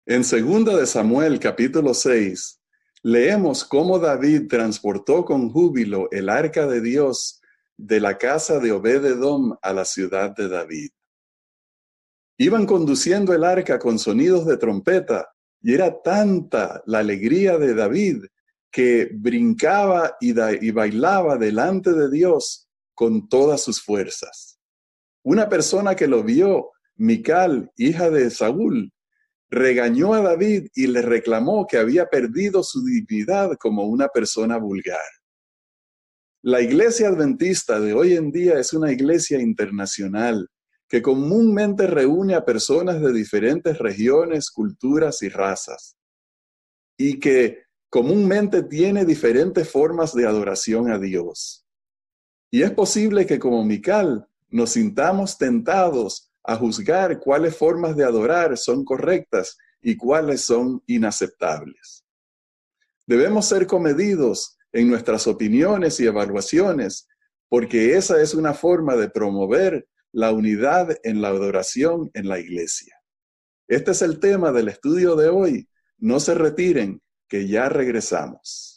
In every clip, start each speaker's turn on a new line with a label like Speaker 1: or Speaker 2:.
Speaker 1: En segunda de Samuel, capítulo 6, leemos cómo David transportó con júbilo el arca de Dios de la casa de Obed-edom a la ciudad de David. Iban conduciendo el arca con sonidos de trompeta, y era tanta la alegría de David que brincaba y bailaba delante de Dios con todas sus fuerzas. Una persona que lo vio, Mical, hija de Saúl, regañó a David y le reclamó que había perdido su dignidad como una persona vulgar. La iglesia adventista de hoy en día es una iglesia internacional que comúnmente reúne a personas de diferentes regiones, culturas y razas, y que comúnmente tiene diferentes formas de adoración a Dios. Y es posible que como Mical nos sintamos tentados a juzgar cuáles formas de adorar son correctas y cuáles son inaceptables. Debemos ser comedidos en nuestras opiniones y evaluaciones, porque esa es una forma de promover la unidad en la adoración en la iglesia. Este es el tema del estudio de hoy. No se retiren, que ya regresamos.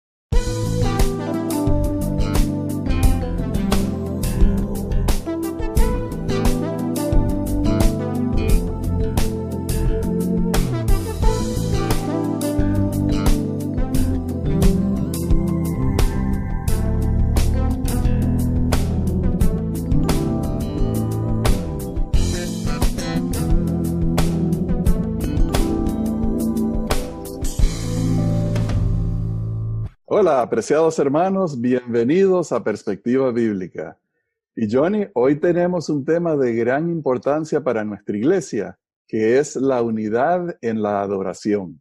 Speaker 1: Hola, apreciados hermanos, bienvenidos a Perspectiva Bíblica. Y Johnny, hoy tenemos un tema de gran importancia para nuestra iglesia, que es la unidad en la adoración.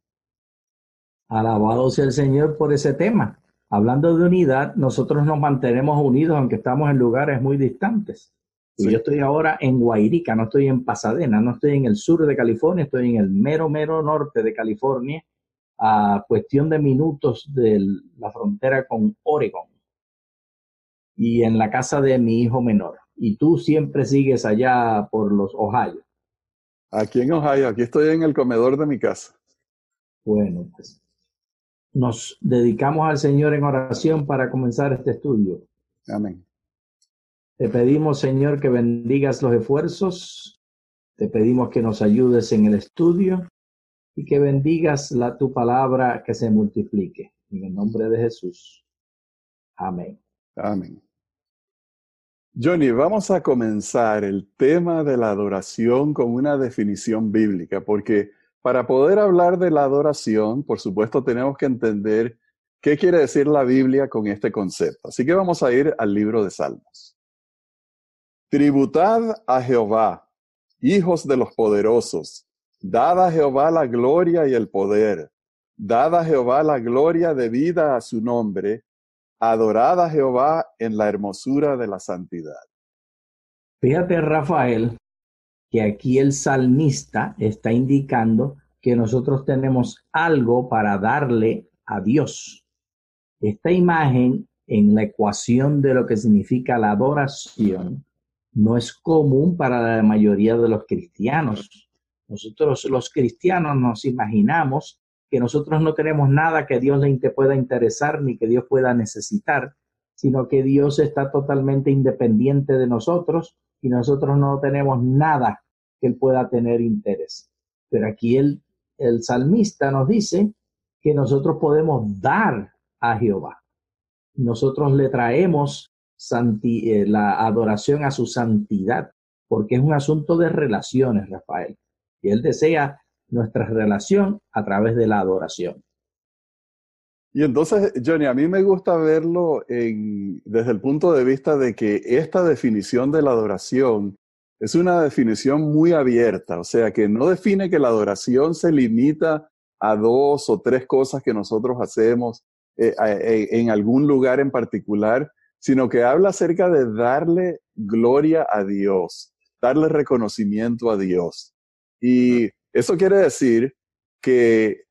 Speaker 2: Alabado sea el Señor por ese tema. Hablando de unidad, nosotros nos mantenemos unidos aunque estamos en lugares muy distantes. Y
Speaker 1: Sí.
Speaker 2: yo estoy ahora en Guairica, no estoy en Pasadena, no estoy en el sur de California, estoy en el mero norte de California, a cuestión de minutos de la frontera con Oregon, y en la casa de mi hijo menor. Y tú siempre sigues allá por los Ohio.
Speaker 1: Aquí en Ohio, aquí estoy en el comedor de mi casa.
Speaker 2: Bueno, pues nos dedicamos al Señor en oración para comenzar este estudio.
Speaker 1: Amén.
Speaker 2: Te pedimos, Señor, que bendigas los esfuerzos. Te pedimos que nos ayudes en el estudio y que bendigas tu palabra, que se multiplique. En el nombre de Jesús. Amén.
Speaker 1: Amén. Johnny, vamos a comenzar el tema de la adoración con una definición bíblica, porque para poder hablar de la adoración, por supuesto, tenemos que entender qué quiere decir la Biblia con este concepto. Así que vamos a ir al libro de Salmos. Tributad a Jehová, hijos de los poderosos, dad a Jehová la gloria y el poder, dad a Jehová la gloria debida a su nombre, adorad a Jehová en la hermosura de la santidad.
Speaker 2: Fíjate, Rafael, que aquí el salmista está indicando que nosotros tenemos algo para darle a Dios. Esta imagen en la ecuación de lo que significa la adoración no es común para la mayoría de los cristianos. Nosotros los cristianos nos imaginamos que nosotros no tenemos nada que Dios le pueda interesar ni que Dios pueda necesitar, sino que Dios está totalmente independiente de nosotros y nosotros no tenemos nada que Él pueda tener interés. Pero aquí el salmista nos dice que nosotros podemos dar a Jehová. Nosotros le traemos la adoración a su santidad, porque es un asunto de relaciones, Rafael. Y Él desea nuestra relación a través de la adoración.
Speaker 1: Y entonces, Johnny, a mí me gusta verlo desde el punto de vista de que esta definición de la adoración es una definición muy abierta, o sea, que no define que la adoración se limita a 2 o 3 cosas que nosotros hacemos en algún lugar en particular, sino que habla acerca de darle gloria a Dios, darle reconocimiento a Dios. Y eso quiere decir que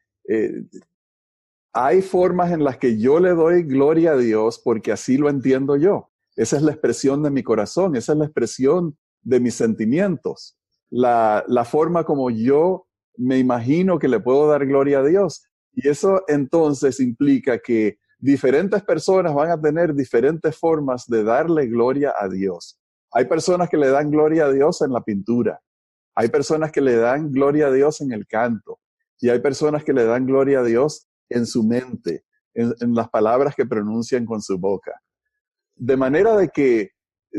Speaker 1: hay formas en las que yo le doy gloria a Dios porque así lo entiendo yo. Esa es la expresión de mi corazón, esa es la expresión de mis sentimientos. La forma como yo me imagino que le puedo dar gloria a Dios. Y eso entonces implica que diferentes personas van a tener diferentes formas de darle gloria a Dios. Hay personas que le dan gloria a Dios en la pintura. Hay personas que le dan gloria a Dios en el canto. Y hay personas que le dan gloria a Dios en su mente, en las palabras que pronuncian con su boca. De manera de que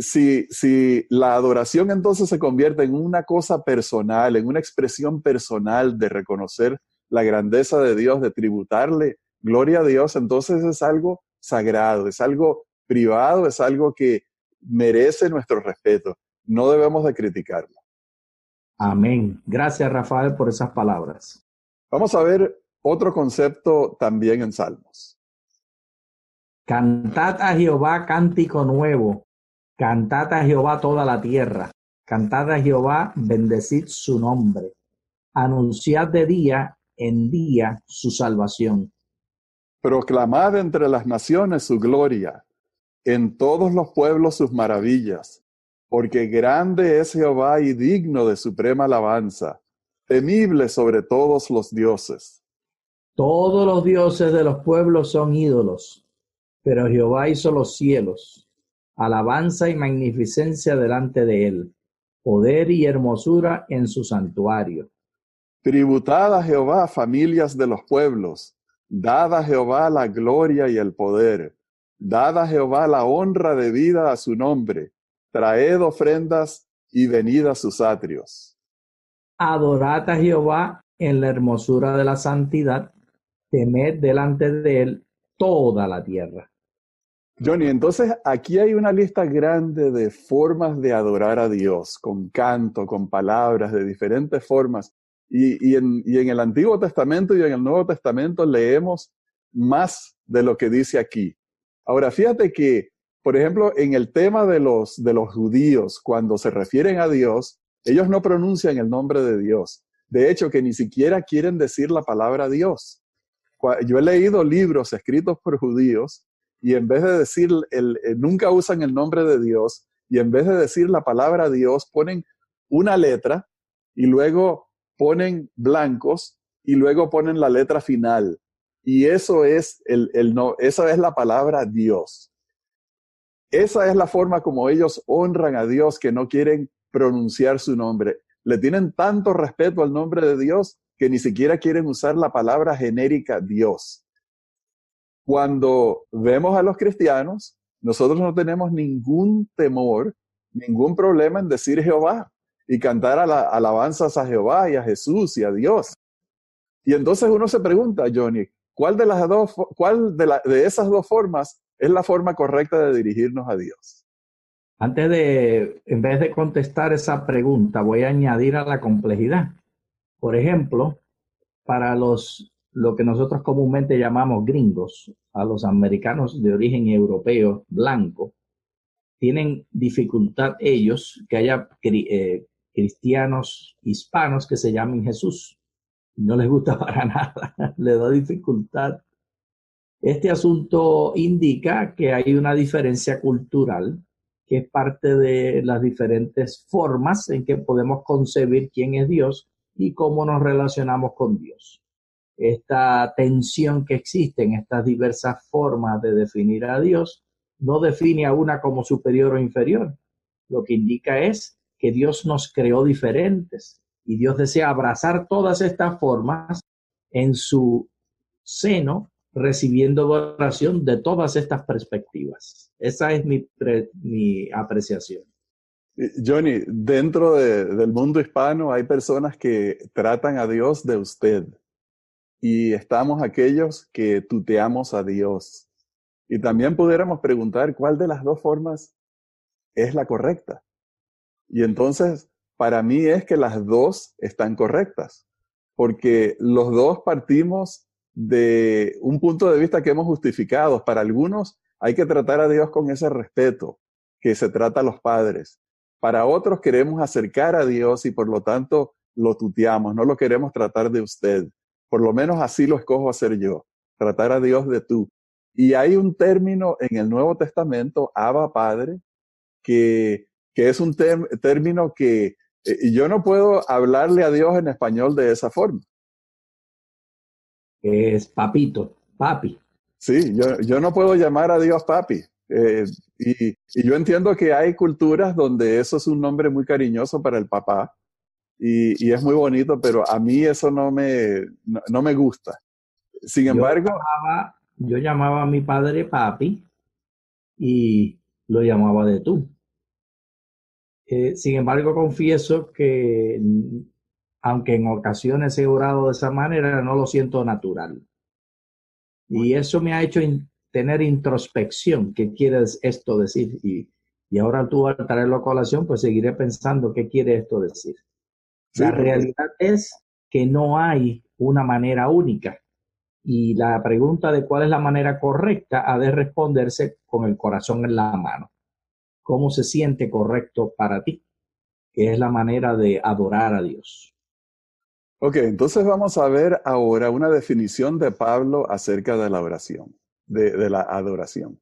Speaker 1: si la adoración entonces se convierte en una cosa personal, en una expresión personal de reconocer la grandeza de Dios, de tributarle gloria a Dios, entonces es algo sagrado, es algo privado, es algo que merece nuestro respeto. No debemos de criticarlo.
Speaker 2: Amén. Gracias, Rafael, por esas palabras.
Speaker 1: Vamos a ver otro concepto también en Salmos.
Speaker 2: Cantad a Jehová cántico nuevo. Cantad a Jehová toda la tierra. Cantad a Jehová, bendecid su nombre. Anunciad de día en día su salvación.
Speaker 1: Proclamad entre las naciones su gloria, en todos los pueblos sus maravillas, porque grande es Jehová y digno de suprema alabanza, temible sobre todos los dioses.
Speaker 2: Todos los dioses de los pueblos son ídolos, pero Jehová hizo los cielos. Alabanza y magnificencia delante de él, poder y hermosura en su santuario.
Speaker 1: Tributad a Jehová, familias de los pueblos, dad a Jehová la gloria y el poder, dad a Jehová la honra debida a su nombre, traed ofrendas y venid a sus atrios.
Speaker 2: Adorad a Jehová en la hermosura de la santidad, temed delante de él toda la tierra.
Speaker 1: Johnny, entonces aquí hay una lista grande de formas de adorar a Dios, con canto, con palabras, de diferentes formas. Y en el Antiguo Testamento y en el Nuevo Testamento leemos más de lo que dice aquí. Ahora, fíjate que, por ejemplo, en el tema de los judíos, cuando se refieren a Dios, ellos no pronuncian el nombre de Dios. De hecho, que ni siquiera quieren decir la palabra Dios. Yo he leído libros escritos por judíos y en vez de decir, nunca usan el nombre de Dios, y en vez de decir la palabra Dios, ponen una letra y luego ponen blancos y luego ponen la letra final. Y eso es esa es la palabra Dios. Esa es la forma como ellos honran a Dios, que no quieren pronunciar su nombre. Le tienen tanto respeto al nombre de Dios que ni siquiera quieren usar la palabra genérica Dios. Cuando vemos a los cristianos, nosotros no tenemos ningún temor, ningún problema en decir Jehová y cantar alabanzas a Jehová y a Jesús y a Dios. Y entonces uno se pregunta, Johnny, ¿cuál de esas dos formas es la forma correcta de dirigirnos a Dios?
Speaker 2: En vez de contestar esa pregunta, voy a añadir a la complejidad. Por ejemplo, para lo que nosotros comúnmente llamamos gringos, a los americanos de origen europeo blanco, tienen dificultad ellos que haya cristianos hispanos que se llamen Jesús. No les gusta para nada, les da dificultad. Este asunto indica que hay una diferencia cultural, que es parte de las diferentes formas en que podemos concebir quién es Dios y cómo nos relacionamos con Dios. Esta tensión que existe en estas diversas formas de definir a Dios no define a una como superior o inferior. Lo que indica es que Dios nos creó diferentes y Dios desea abrazar todas estas formas en su seno, recibiendo adoración de todas estas perspectivas. Esa es mi apreciación.
Speaker 1: Johnny, dentro del mundo hispano hay personas que tratan a Dios de usted. Y estamos aquellos que tuteamos a Dios. Y también pudiéramos preguntar cuál de las dos formas es la correcta. Y entonces, para mí es que las dos están correctas, porque los dos partimos de un punto de vista que hemos justificado. Para algunos hay que tratar a Dios con ese respeto que se trata a los padres. Para otros queremos acercar a Dios y por lo tanto lo tuteamos, no lo queremos tratar de usted. Por lo menos así lo escojo hacer yo, tratar a Dios de tú. Y hay un término en el Nuevo Testamento, Abba Padre, que es un término que Y yo no puedo hablarle a Dios en español de esa forma.
Speaker 2: Es papito, papi.
Speaker 1: Sí, yo no puedo llamar a Dios papi. Y yo entiendo que hay culturas donde eso es un nombre muy cariñoso para el papá y es muy bonito, pero a mí eso no me gusta. Sin
Speaker 2: Yo
Speaker 1: embargo,
Speaker 2: yo llamaba a mi padre papi y lo llamaba de tú. Sin embargo, confieso que, aunque en ocasiones he orado de esa manera, no lo siento natural. Y eso me ha hecho tener introspección. ¿Qué quiere esto decir? Y ahora tú al traerlo a colación, pues seguiré pensando qué quiere esto decir. La
Speaker 1: sí, porque
Speaker 2: realidad es que no hay una manera única. Y la pregunta de cuál es la manera correcta ha de responderse con el corazón en la mano. ¿Cómo se siente correcto para ti? Que es la manera de adorar a Dios.
Speaker 1: ok, entonces vamos a ver ahora una definición de Pablo acerca de la oración, de la adoración.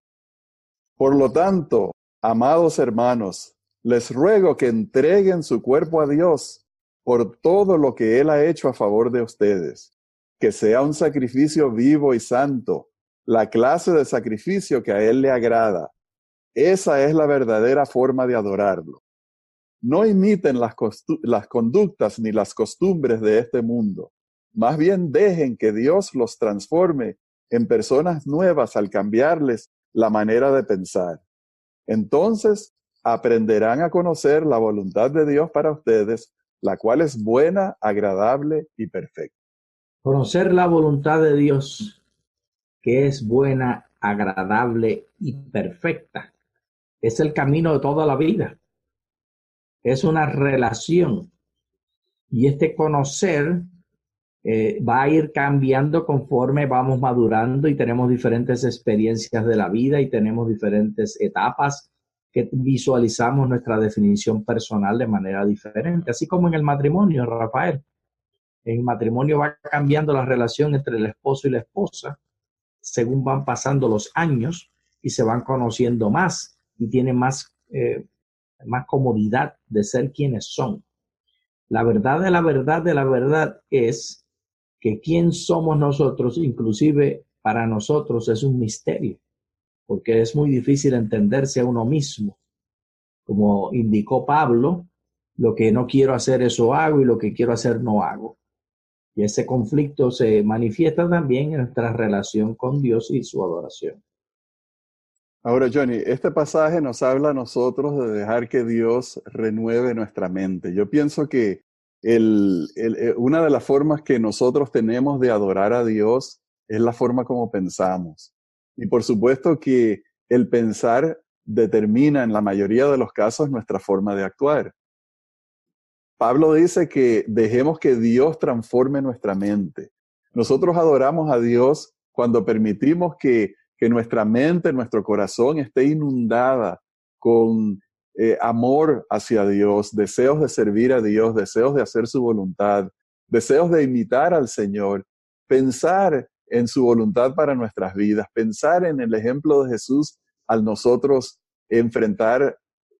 Speaker 1: Por lo tanto, amados hermanos, les ruego que entreguen su cuerpo a Dios por todo lo que Él ha hecho a favor de ustedes, que sea un sacrificio vivo y santo, la clase de sacrificio que a Él le agrada. Esa es la verdadera forma de adorarlo. No imiten las conductas ni las costumbres de este mundo. Más bien dejen que Dios los transforme en personas nuevas al cambiarles la manera de pensar. Entonces aprenderán a conocer la voluntad de Dios para ustedes, la cual es buena, agradable y perfecta.
Speaker 2: Conocer la voluntad de Dios, que es buena, agradable y perfecta, es el camino de toda la vida. Es una relación. Y este conocer va a ir cambiando conforme vamos madurando y tenemos diferentes experiencias de la vida y tenemos diferentes etapas que visualizamos nuestra definición personal de manera diferente. Así como en el matrimonio, Rafael. En el matrimonio va cambiando la relación entre el esposo y la esposa según van pasando los años y se van conociendo más y tienen más comodidad de ser quienes son. La verdad de la verdad de la verdad es que quién somos nosotros, inclusive para nosotros, es un misterio, porque es muy difícil entenderse a uno mismo. Como indicó Pablo, lo que no quiero hacer, eso hago, y lo que quiero hacer, no hago. Y ese conflicto se manifiesta también en nuestra relación con Dios y su adoración.
Speaker 1: Ahora, Johnny, este pasaje nos habla a nosotros de dejar que Dios renueve nuestra mente. Yo pienso que una de las formas que nosotros tenemos de adorar a Dios es la forma como pensamos. Y por supuesto que el pensar determina en la mayoría de los casos nuestra forma de actuar. Pablo dice que dejemos que Dios transforme nuestra mente. Nosotros adoramos a Dios cuando permitimos que nuestra mente, nuestro corazón esté inundada con amor hacia Dios, deseos de servir a Dios, deseos de hacer su voluntad, deseos de imitar al Señor, pensar en su voluntad para nuestras vidas, pensar en el ejemplo de Jesús al nosotros enfrentar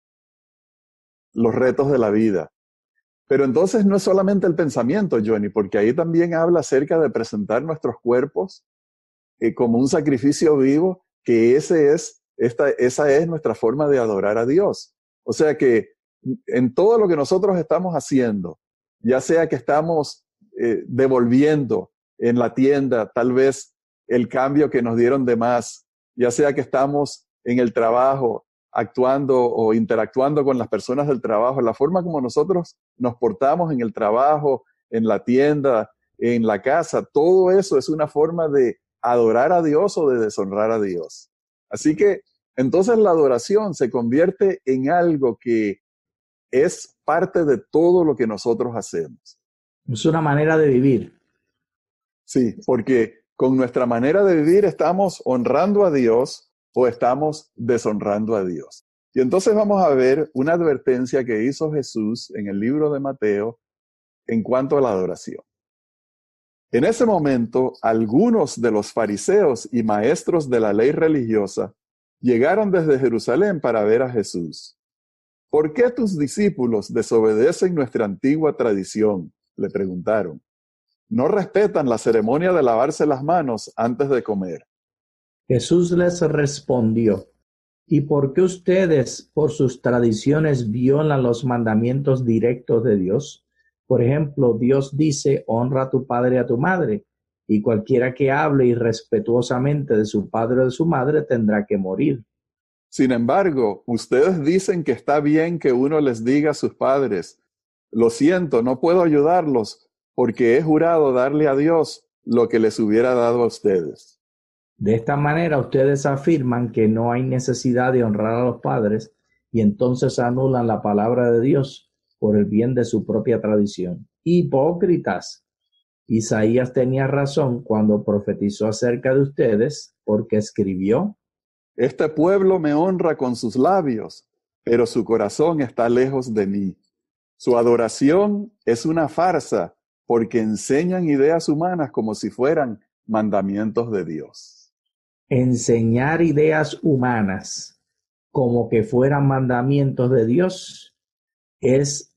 Speaker 1: los retos de la vida. Pero entonces no es solamente el pensamiento, Johnny, porque ahí también habla acerca de presentar nuestros cuerpos como un sacrificio vivo, que esa es nuestra forma de adorar a Dios. O sea que en todo lo que nosotros estamos haciendo, ya sea que estamos devolviendo en la tienda tal vez el cambio que nos dieron de más, ya sea que estamos en el trabajo actuando o interactuando con las personas del trabajo, la forma como nosotros nos portamos en el trabajo, en la tienda, en la casa, todo eso es una forma de adorar a Dios o de deshonrar a Dios. Así que entonces la adoración se convierte en algo que es parte de todo lo que nosotros hacemos.
Speaker 2: Es una manera de vivir.
Speaker 1: Sí, porque con nuestra manera de vivir estamos honrando a Dios o estamos deshonrando a Dios. Y entonces vamos a ver una advertencia que hizo Jesús en el libro de Mateo en cuanto a la adoración. En ese momento, algunos de los fariseos y maestros de la ley religiosa llegaron desde Jerusalén para ver a Jesús. ¿Por qué tus discípulos desobedecen nuestra antigua tradición?, le preguntaron. No respetan la ceremonia de lavarse las manos antes de comer.
Speaker 2: Jesús les respondió: ¿Y por qué ustedes, por sus tradiciones, violan los mandamientos directos de Dios? Por ejemplo, Dios dice: honra a tu padre y a tu madre, y cualquiera que hable irrespetuosamente de su padre o de su madre tendrá que morir.
Speaker 1: Sin embargo, ustedes dicen que está bien que uno les diga a sus padres: lo siento, no puedo ayudarlos, porque he jurado darle a Dios lo que les hubiera dado a ustedes.
Speaker 2: De esta manera, ustedes afirman que no hay necesidad de honrar a los padres y entonces anulan la palabra de Dios por el bien de su propia tradición. Hipócritas. Isaías tenía razón cuando profetizó acerca de ustedes, porque escribió:
Speaker 1: Este pueblo me honra con sus labios, pero su corazón está lejos de mí. Su adoración es una farsa, porque enseñan ideas humanas como si fueran mandamientos de Dios.
Speaker 2: enseñar ideas humanas como que fueran mandamientos de Dios es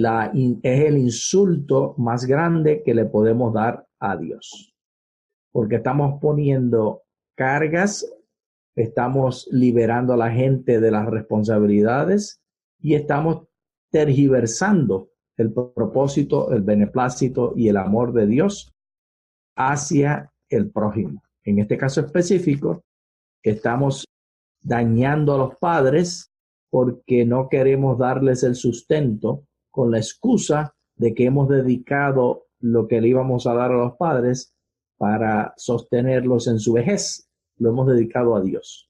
Speaker 2: el insulto más grande que le podemos dar a Dios. Porque estamos poniendo cargas, estamos liberando a la gente de las responsabilidades y estamos tergiversando el propósito, el beneplácito y el amor de Dios hacia el prójimo. En este caso específico, estamos dañando a los padres porque no queremos darles el sustento con la excusa de que hemos dedicado lo que le íbamos a dar a los padres para sostenerlos en su vejez. Lo hemos dedicado a Dios.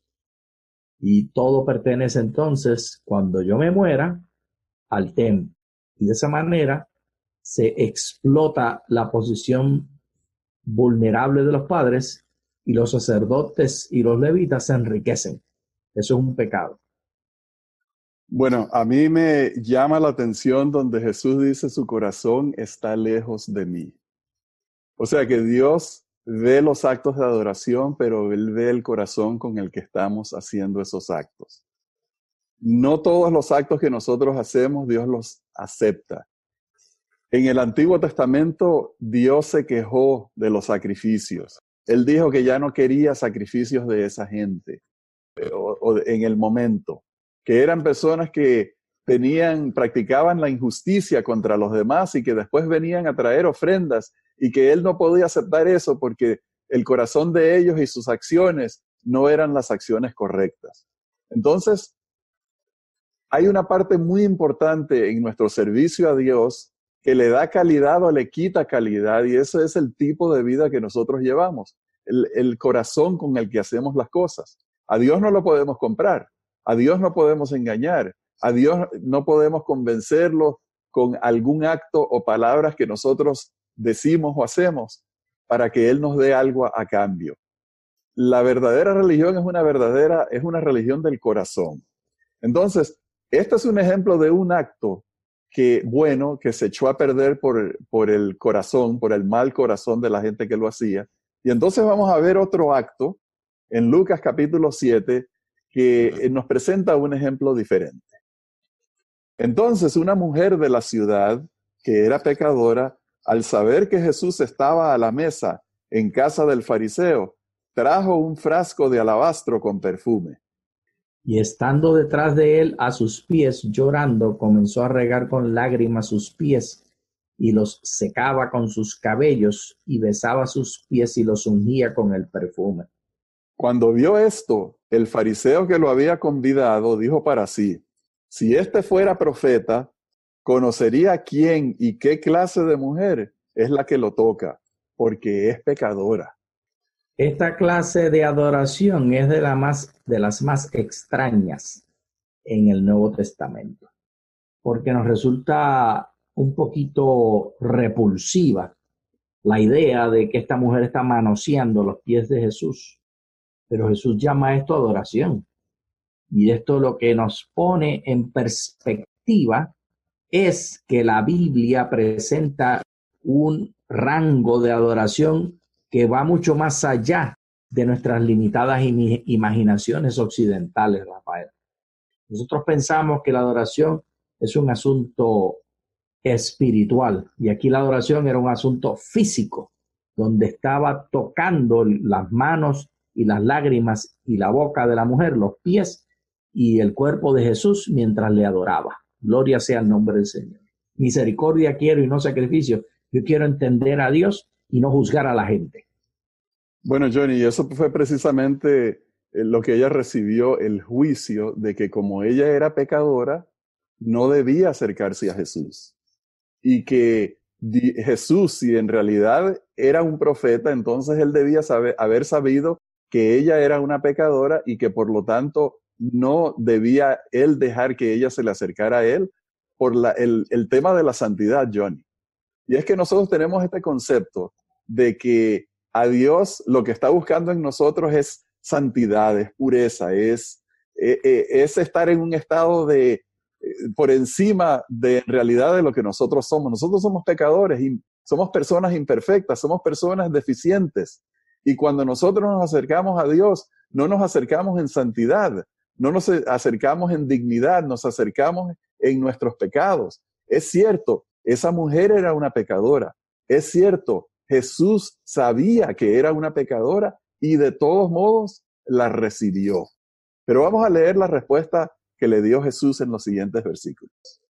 Speaker 2: Y todo pertenece entonces, cuando yo me muera, al templo. Y de esa manera se explota la posición vulnerable de los padres y los sacerdotes y los levitas se enriquecen. Eso es un pecado.
Speaker 1: Bueno, a mí me llama la atención donde Jesús dice: su corazón está lejos de mí. O sea que Dios ve los actos de adoración, pero Él ve el corazón con el que estamos haciendo esos actos. No todos los actos que nosotros hacemos Dios los acepta. En el Antiguo Testamento Dios se quejó de los sacrificios. Él dijo que ya no quería sacrificios de esa gente o en el momento, que eran personas que practicaban la injusticia contra los demás y que después venían a traer ofrendas y que Él no podía aceptar eso porque el corazón de ellos y sus acciones no eran las acciones correctas. Entonces, hay una parte muy importante en nuestro servicio a Dios que le da calidad o le quita calidad, y ese es el tipo de vida que nosotros llevamos, el corazón con el que hacemos las cosas. A Dios no lo podemos comprar, a Dios no podemos engañar, a Dios no podemos convencerlo con algún acto o palabras que nosotros decimos o hacemos para que Él nos dé algo a cambio. La verdadera religión es una religión del corazón. Entonces, este es un ejemplo de un acto que se echó a perder por el corazón, por el mal corazón de la gente que lo hacía. Y entonces vamos a ver otro acto en Lucas capítulo 7 que nos presenta un ejemplo diferente. Entonces, una mujer de la ciudad que era pecadora, al saber que Jesús estaba a la mesa en casa del fariseo, trajo un frasco de alabastro con perfume.
Speaker 2: Y estando detrás de él a sus pies, llorando, comenzó a regar con lágrimas sus pies y los secaba con sus cabellos y besaba sus pies y los ungía con el perfume.
Speaker 1: Cuando vio esto, el fariseo que lo había convidado dijo para sí: si este fuera profeta, conocería quién y qué clase de mujer es la que lo toca, porque es pecadora.
Speaker 2: Esta clase de adoración es de las más extrañas en el Nuevo Testamento, porque nos resulta un poquito repulsiva la idea de que esta mujer está manoseando los pies de Jesús. Pero Jesús llama esto adoración. Y esto lo que nos pone en perspectiva es que la Biblia presenta un rango de adoración que va mucho más allá de nuestras limitadas imaginaciones occidentales, Rafael. Nosotros pensamos que la adoración es un asunto espiritual y aquí la adoración era un asunto físico, donde estaba tocando las manos y las lágrimas y la boca de la mujer, los pies y el cuerpo de Jesús mientras le adoraba. Gloria sea el nombre del Señor. Misericordia quiero y no sacrificio. Yo quiero entender a Dios y no juzgar a la gente.
Speaker 1: Bueno, Johnny, eso fue precisamente lo que ella recibió, el juicio de que como ella era pecadora, no debía acercarse a Jesús. Y que Jesús, si en realidad era un profeta, entonces él debía haber sabido que ella era una pecadora y que por lo tanto no debía él dejar que ella se le acercara a él por el tema de la santidad, Johnny. Y es que nosotros tenemos este concepto de que a Dios lo que está buscando en nosotros es santidad, es pureza, es estar en un estado de por encima de en realidad de lo que nosotros somos. Nosotros somos pecadores y somos personas imperfectas, somos personas deficientes. Y cuando nosotros nos acercamos a Dios, no nos acercamos en santidad, no nos acercamos en dignidad, nos acercamos en nuestros pecados. Es cierto, esa mujer era una pecadora. Es cierto, Jesús sabía que era una pecadora y de todos modos la recibió. Pero vamos a leer la respuesta que le dio Jesús en los siguientes versículos.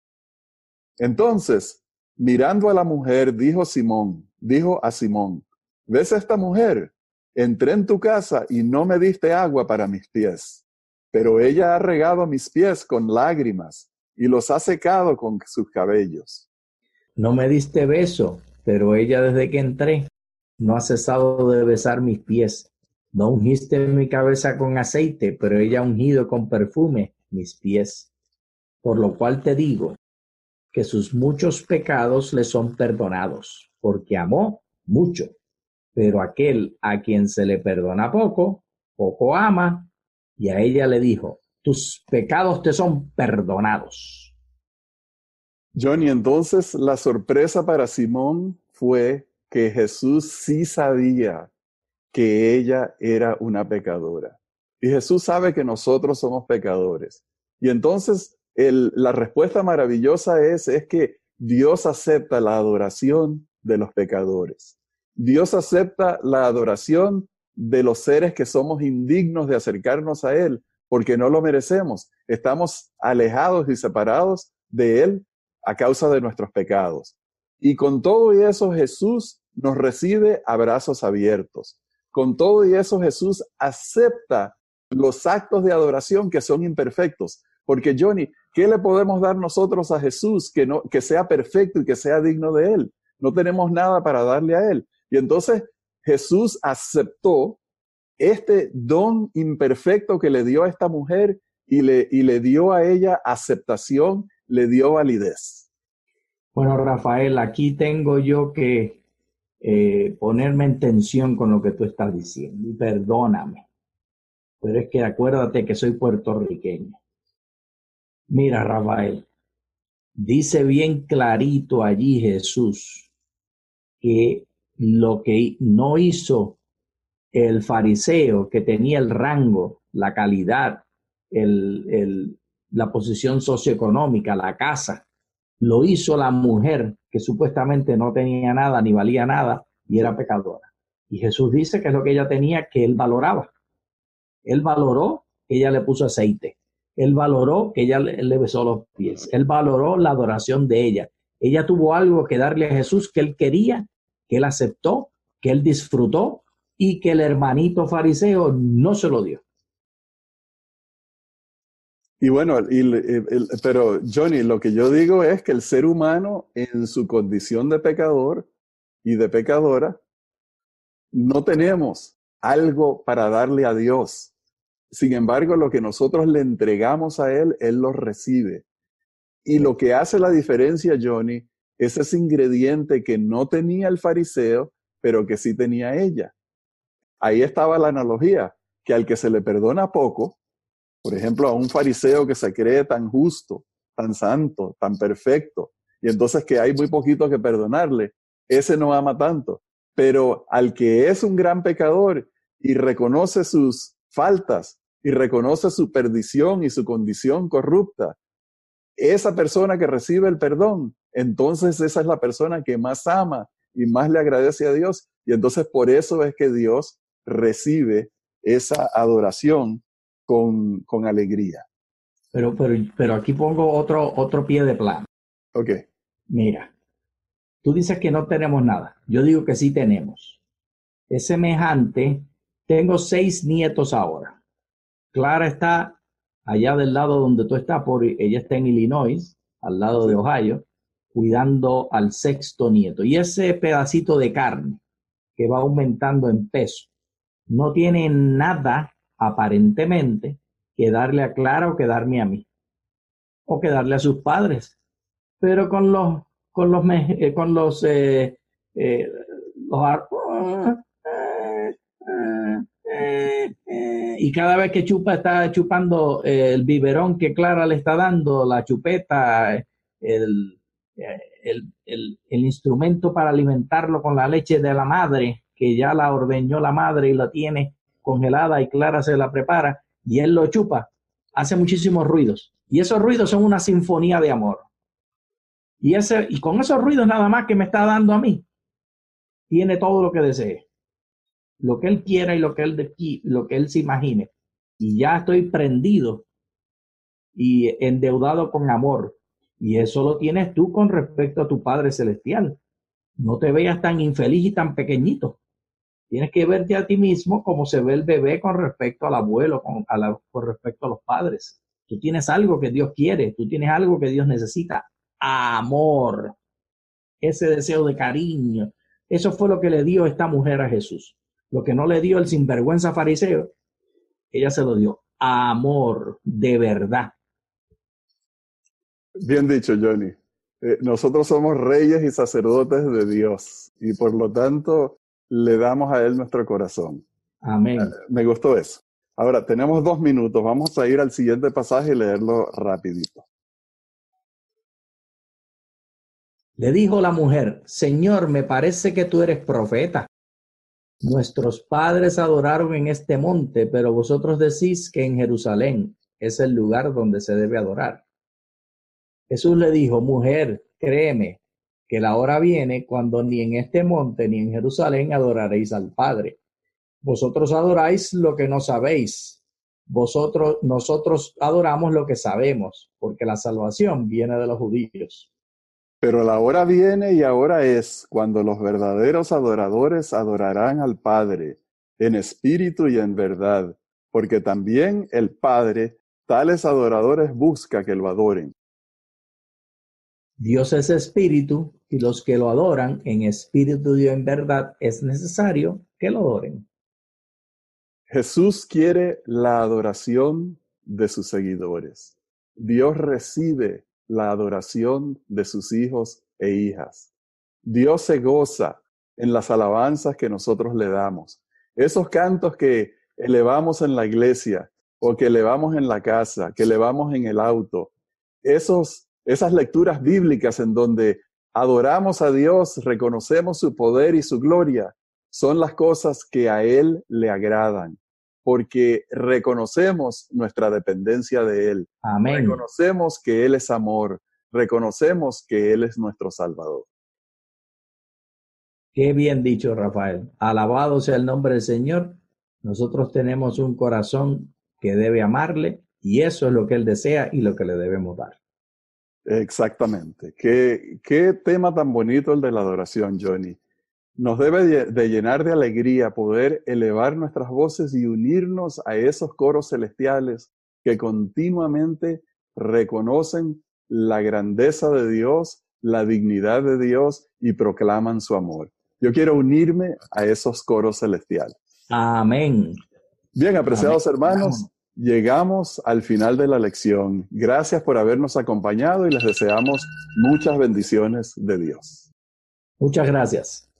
Speaker 1: Entonces, mirando a la mujer, dijo a Simón, ¿ves a esta mujer? Entré en tu casa y no me diste agua para mis pies, pero ella ha regado mis pies con lágrimas y los ha secado con sus cabellos.
Speaker 2: No me diste beso, pero ella desde que entré no ha cesado de besar mis pies. No ungiste mi cabeza con aceite, pero ella ha ungido con perfume mis pies. Por lo cual te digo que sus muchos pecados le son perdonados, porque amó mucho. Pero aquel a quien se le perdona poco, poco ama. Y a ella le dijo, tus pecados te son perdonados.
Speaker 1: Johnny, entonces la sorpresa para Simón fue que Jesús sí sabía que ella era una pecadora. Y Jesús sabe que nosotros somos pecadores. Y entonces la respuesta maravillosa es que Dios acepta la adoración de los pecadores. Dios acepta la adoración de los seres que somos indignos de acercarnos a Él, porque no lo merecemos. Estamos alejados y separados de Él a causa de nuestros pecados. Y con todo y eso Jesús nos recibe a brazos abiertos. Con todo y eso Jesús acepta los actos de adoración que son imperfectos. Porque Johnny, ¿qué le podemos dar nosotros a Jesús que sea perfecto y que sea digno de Él? No tenemos nada para darle a Él. Y entonces Jesús aceptó este don imperfecto que le dio a esta mujer y le dio a ella aceptación, le dio validez.
Speaker 2: Bueno, Rafael, aquí tengo yo que ponerme en tensión con lo que tú estás diciendo. Y perdóname, pero es que acuérdate que soy puertorriqueño. Mira, Rafael, dice bien clarito allí Jesús que lo que no hizo el fariseo, que tenía el rango, la calidad, la posición socioeconómica, la casa, lo hizo la mujer que supuestamente no tenía nada ni valía nada y era pecadora. Y Jesús dice que es lo que ella tenía, que él valoraba. Él valoró que ella le puso aceite. Él valoró que ella le besó los pies. Él valoró la adoración de ella. Ella tuvo algo que darle a Jesús que él quería, que él aceptó, que él disfrutó y que el hermanito fariseo no se lo dio.
Speaker 1: Y bueno, pero Johnny, lo que yo digo es que el ser humano en su condición de pecador y de pecadora, no tenemos algo para darle a Dios. Sin embargo, lo que nosotros le entregamos a Él, Él lo recibe. Y lo que hace la diferencia, Johnny, es ese ingrediente que no tenía el fariseo, pero que sí tenía ella. Ahí estaba la analogía, que al que se le perdona poco, por ejemplo, a un fariseo que se cree tan justo, tan santo, tan perfecto, y entonces que hay muy poquito que perdonarle, ese no ama tanto. Pero al que es un gran pecador y reconoce sus faltas y reconoce su perdición y su condición corrupta, esa persona que recibe el perdón, entonces esa es la persona que más ama y más le agradece a Dios. Y entonces por eso es que Dios recibe esa adoración con alegría.
Speaker 2: Pero aquí pongo otro pie de plano.
Speaker 1: Ok.
Speaker 2: Mira, tú dices que no tenemos nada. Yo digo que sí tenemos. Es semejante. Tengo 6 nietos ahora. Clara está allá del lado donde tú estás, ella está en Illinois, al lado de Ohio, cuidando al 6º nieto. Y ese pedacito de carne que va aumentando en peso no tiene nada, aparentemente, que darle a Clara o que darme a mí, o que darle a sus padres. Pero y cada vez que chupa está chupando el biberón que Clara le está dando, la chupeta, el, el instrumento para alimentarlo con la leche de la madre, que ya la ordeñó la madre y la tiene congelada y Clara se la prepara y él lo chupa, hace muchísimos ruidos. Y esos ruidos son una sinfonía de amor. Y con esos ruidos nada más que me está dando a mí, tiene todo lo que desee, lo que él quiera y lo que él se imagine. Y ya estoy prendido y endeudado con amor. Y eso lo tienes tú con respecto a tu Padre Celestial. No te veas tan infeliz y tan pequeñito. Tienes que verte a ti mismo como se ve el bebé con respecto al abuelo, con respecto a los padres. Tú tienes algo que Dios quiere, tú tienes algo que Dios necesita. Amor, ese deseo de cariño. Eso fue lo que le dio esta mujer a Jesús. Lo que no le dio el sinvergüenza fariseo, ella se lo dio. Amor, de verdad.
Speaker 1: Bien dicho, Johnny. Nosotros somos reyes y sacerdotes de Dios y por lo tanto le damos a Él nuestro corazón.
Speaker 2: Amén.
Speaker 1: Me gustó eso. Ahora, tenemos 2 minutos. Vamos a ir al siguiente pasaje y leerlo rapidito.
Speaker 2: Le dijo la mujer: Señor, me parece que tú eres profeta. Nuestros padres adoraron en este monte, pero vosotros decís que en Jerusalén es el lugar donde se debe adorar. Jesús le dijo: Mujer, créeme que la hora viene cuando ni en este monte ni en Jerusalén adoraréis al Padre. Vosotros adoráis lo que no sabéis. Nosotros adoramos lo que sabemos, porque la salvación viene de los judíos.
Speaker 1: Pero la hora viene y ahora es cuando los verdaderos adoradores adorarán al Padre en espíritu y en verdad, porque también el Padre tales adoradores busca que lo adoren.
Speaker 2: Dios es espíritu y los que lo adoran en espíritu y en verdad es necesario que lo adoren.
Speaker 1: Jesús quiere la adoración de sus seguidores. Dios recibe la adoración de sus hijos e hijas. Dios se goza en las alabanzas que nosotros le damos. Esos cantos que elevamos en la iglesia o que elevamos en la casa, que elevamos en el auto, esas lecturas bíblicas en donde adoramos a Dios, reconocemos su poder y su gloria, son las cosas que a Él le agradan, porque reconocemos nuestra dependencia de Él.
Speaker 2: Amén.
Speaker 1: Reconocemos que Él es amor, reconocemos que Él es nuestro Salvador.
Speaker 2: Qué bien dicho, Rafael. Alabado sea el nombre del Señor. Nosotros tenemos un corazón que debe amarle y eso es lo que Él desea y lo que le debemos dar.
Speaker 1: Exactamente. Qué tema tan bonito el de la adoración, Johnny. Nos debe de llenar de alegría poder elevar nuestras voces y unirnos a esos coros celestiales que continuamente reconocen la grandeza de Dios, la dignidad de Dios y proclaman su amor. Yo quiero unirme a esos coros celestiales.
Speaker 2: Amén.
Speaker 1: Bien, apreciados
Speaker 2: Amén.
Speaker 1: hermanos, llegamos al final de la lección. Gracias por habernos acompañado y les deseamos muchas bendiciones de Dios.
Speaker 2: Muchas gracias.